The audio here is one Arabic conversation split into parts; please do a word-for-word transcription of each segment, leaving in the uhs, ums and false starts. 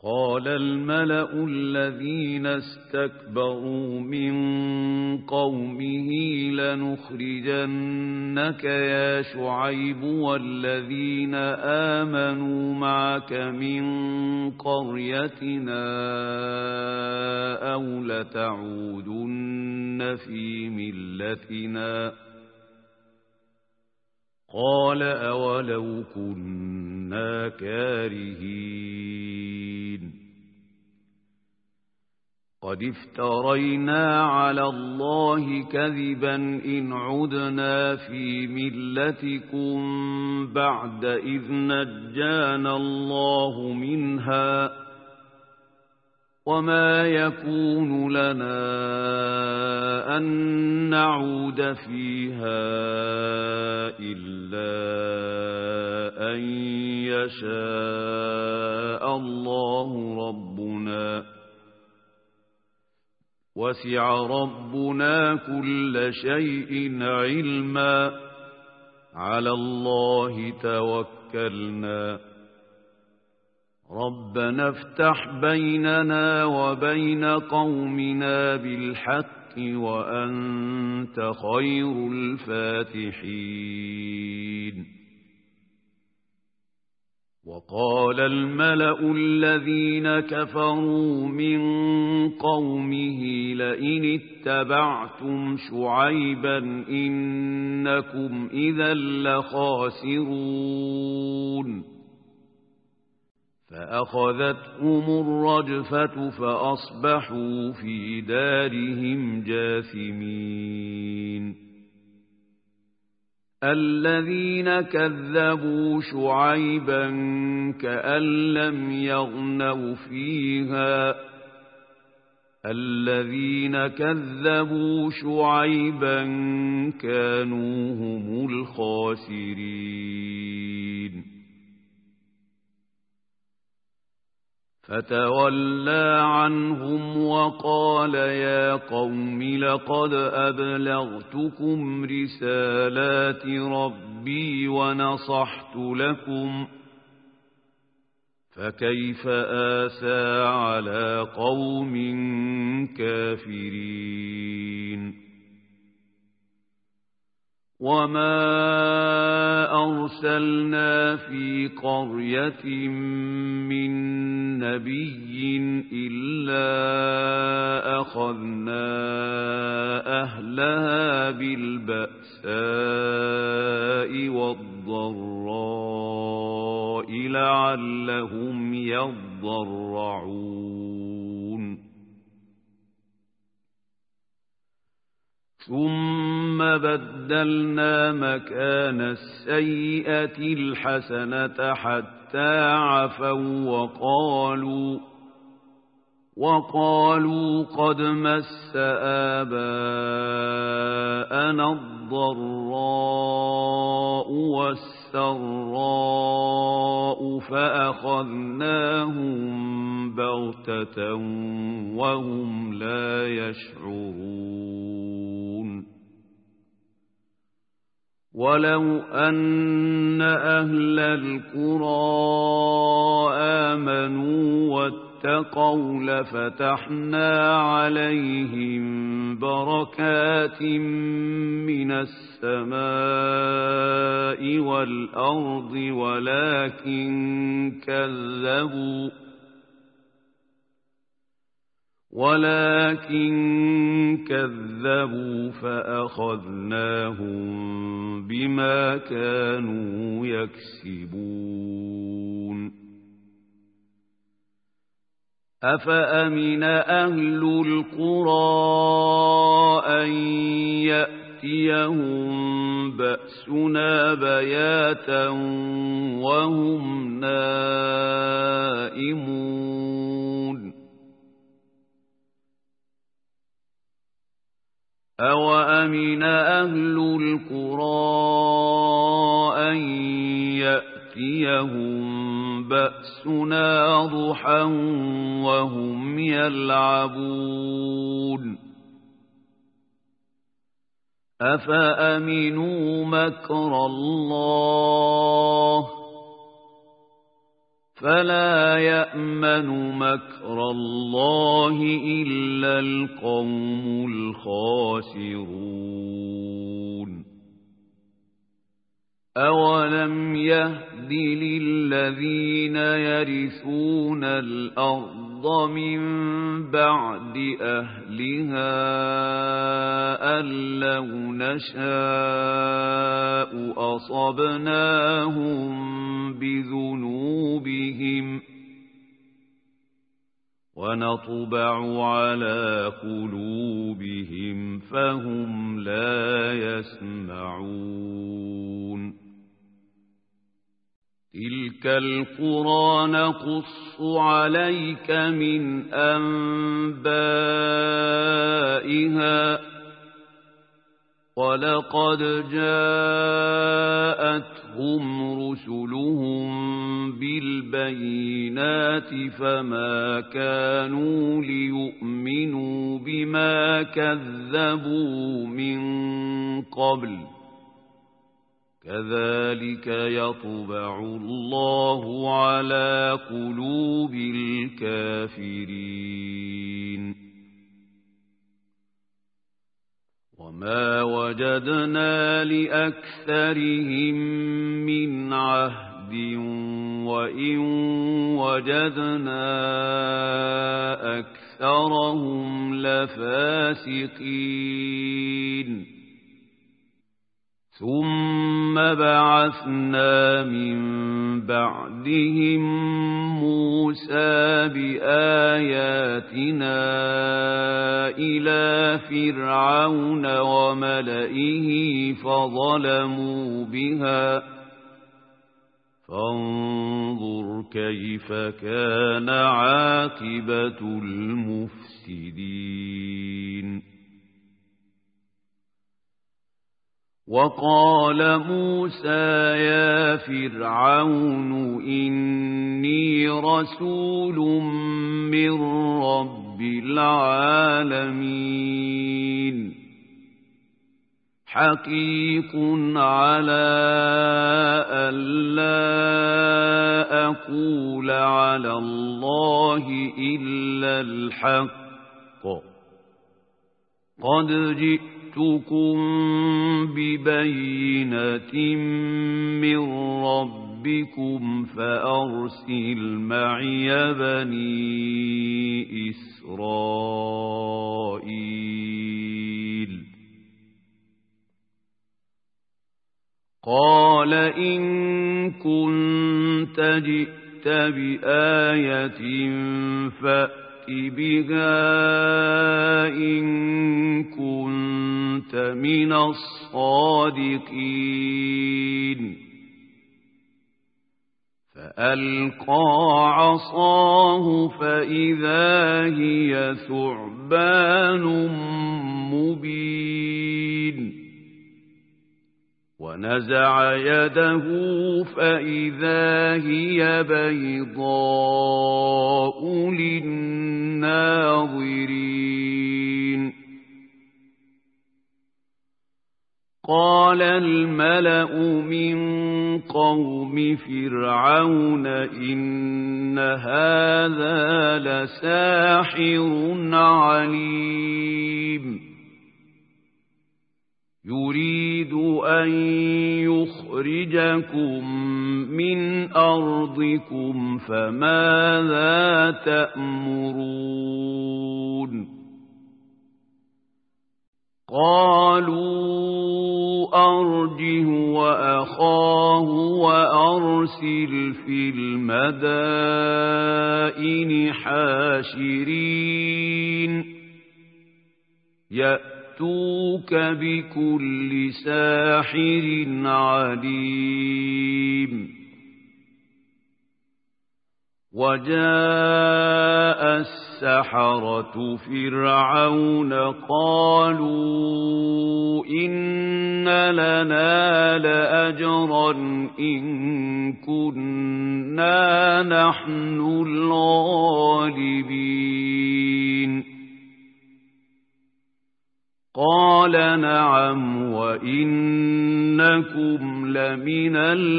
قال الملأ الذين استكبروا من قومه لنخرجنك يا شعيب والذين آمنوا معك من قريتنا أو لتعودن في ملتنا قال أولو كنا كارهين قد افترينا على الله كذبا إن عدنا في ملتكم بعد إذ نجانا الله منها وما يكون لنا أن نعود فيها إلا أن يشاء الله ربنا وسع ربنا كل شيء علما على الله توكلنا ربنا افتح بيننا وبين قومنا بالحق وأنت خير الفاتحين وقال الملأ الذين كفروا من قومه لئن اتبعتم شعيبا إنكم إذا لخاسرون فأخذتهم الرجفة فأصبحوا في دارهم جاثمين الذين كذبوا شعيبا كأن لم يغنوا فيها الذين كذبوا شعيبا كانوا هم الخاسرين فتولى عنهم وقال يا قوم لقد أبلغتكم رسالات ربي ونصحت لكم فكيف آسى على قوم كافرين وما أرسلنا في قرية من نبي إلا أخذنا أهلها بالبأساء والضراء لعلهم يضرعون ثم بدلنا مكان السيئة الحسنة حتى عفوا وقالوا وقالوا قد مس آباءنا الضراء والسراء فأخذناهم بغتة وهم لا يشعرون ولو أن أهل القرى آمنوا واتقوا لفتحنا عليهم بركات من السماء والأرض ولكن كذبوا ولكن كذبوا فأخذناهم بما كانوا يكسبون أفأمن أهل القرى أن يأتيهم بأسنا بياتا وهم نائمون أوأمن أهل القرى أن يأتيهم بأسنا ضحى وهم يلعبون أفأمنوا مكر الله فلا يأمن مكر الله إلا القوم الخاسرون أولم يهد للذين يرثون الأرض من بعد أهلها أن لو نشاء أصبناهم بذنوبهم ونطبع على قلوبهم فهم لا يسمعون تلك القرى نقص عليك من أنبائها ولقد جاءتهم رسلهم بالبينات فما كانوا ليؤمنوا بما كذبوا من قبل كذلك يطبع الله على قلوب الكافرين وما وجدنا لأكثرهم من عهد وإن وجدنا أكثرهم لفاسقين ثم بعثنا من بعدهم موسى بآياتنا إلى فرعون وملئه فظلموا بها فانظر كيف كان عاقبة المفسدين وقال موسى يا فرعون إني رسول من رب العالمين حقيق على ألا أقول على الله إلا الحق قد جئتكم ببينة من ربكم فأرسل معي بني إسرائيل قال إن كنت جئت بآية فأت بها إن كنت من الصادقين فألقى عصاه فإذا هي ثعبان مبين ونزع يده فإذا هي بيضاء للناظرين قال الملأ من قوم فرعون إن هذا لساحر عليم يريد أن يخرجكم من أرضكم فماذا تأمرون قالوا أرجه وأخاه وأرسل في المدائن حاشرين يأتوك بكل ساحر عليم وجاء السحرة فرعون قالوا إن لنا لأجرا إن كنا نحن الغالبين قال نعم وإنكم لمن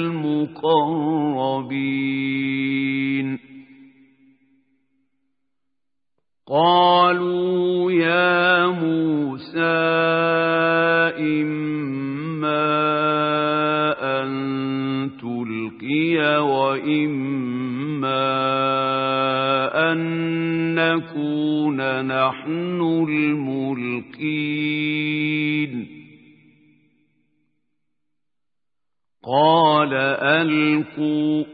المقربين قالوا يا موسى إما أن تلقي وإما أن نكون نحن الملقين قال ألقوا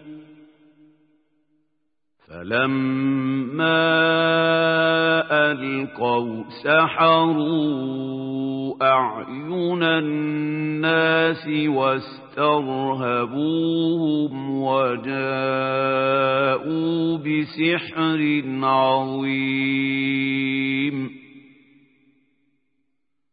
فلما ألقوا سحروا أعين الناس واسترهبوهم وجاءوا بسحر عظيم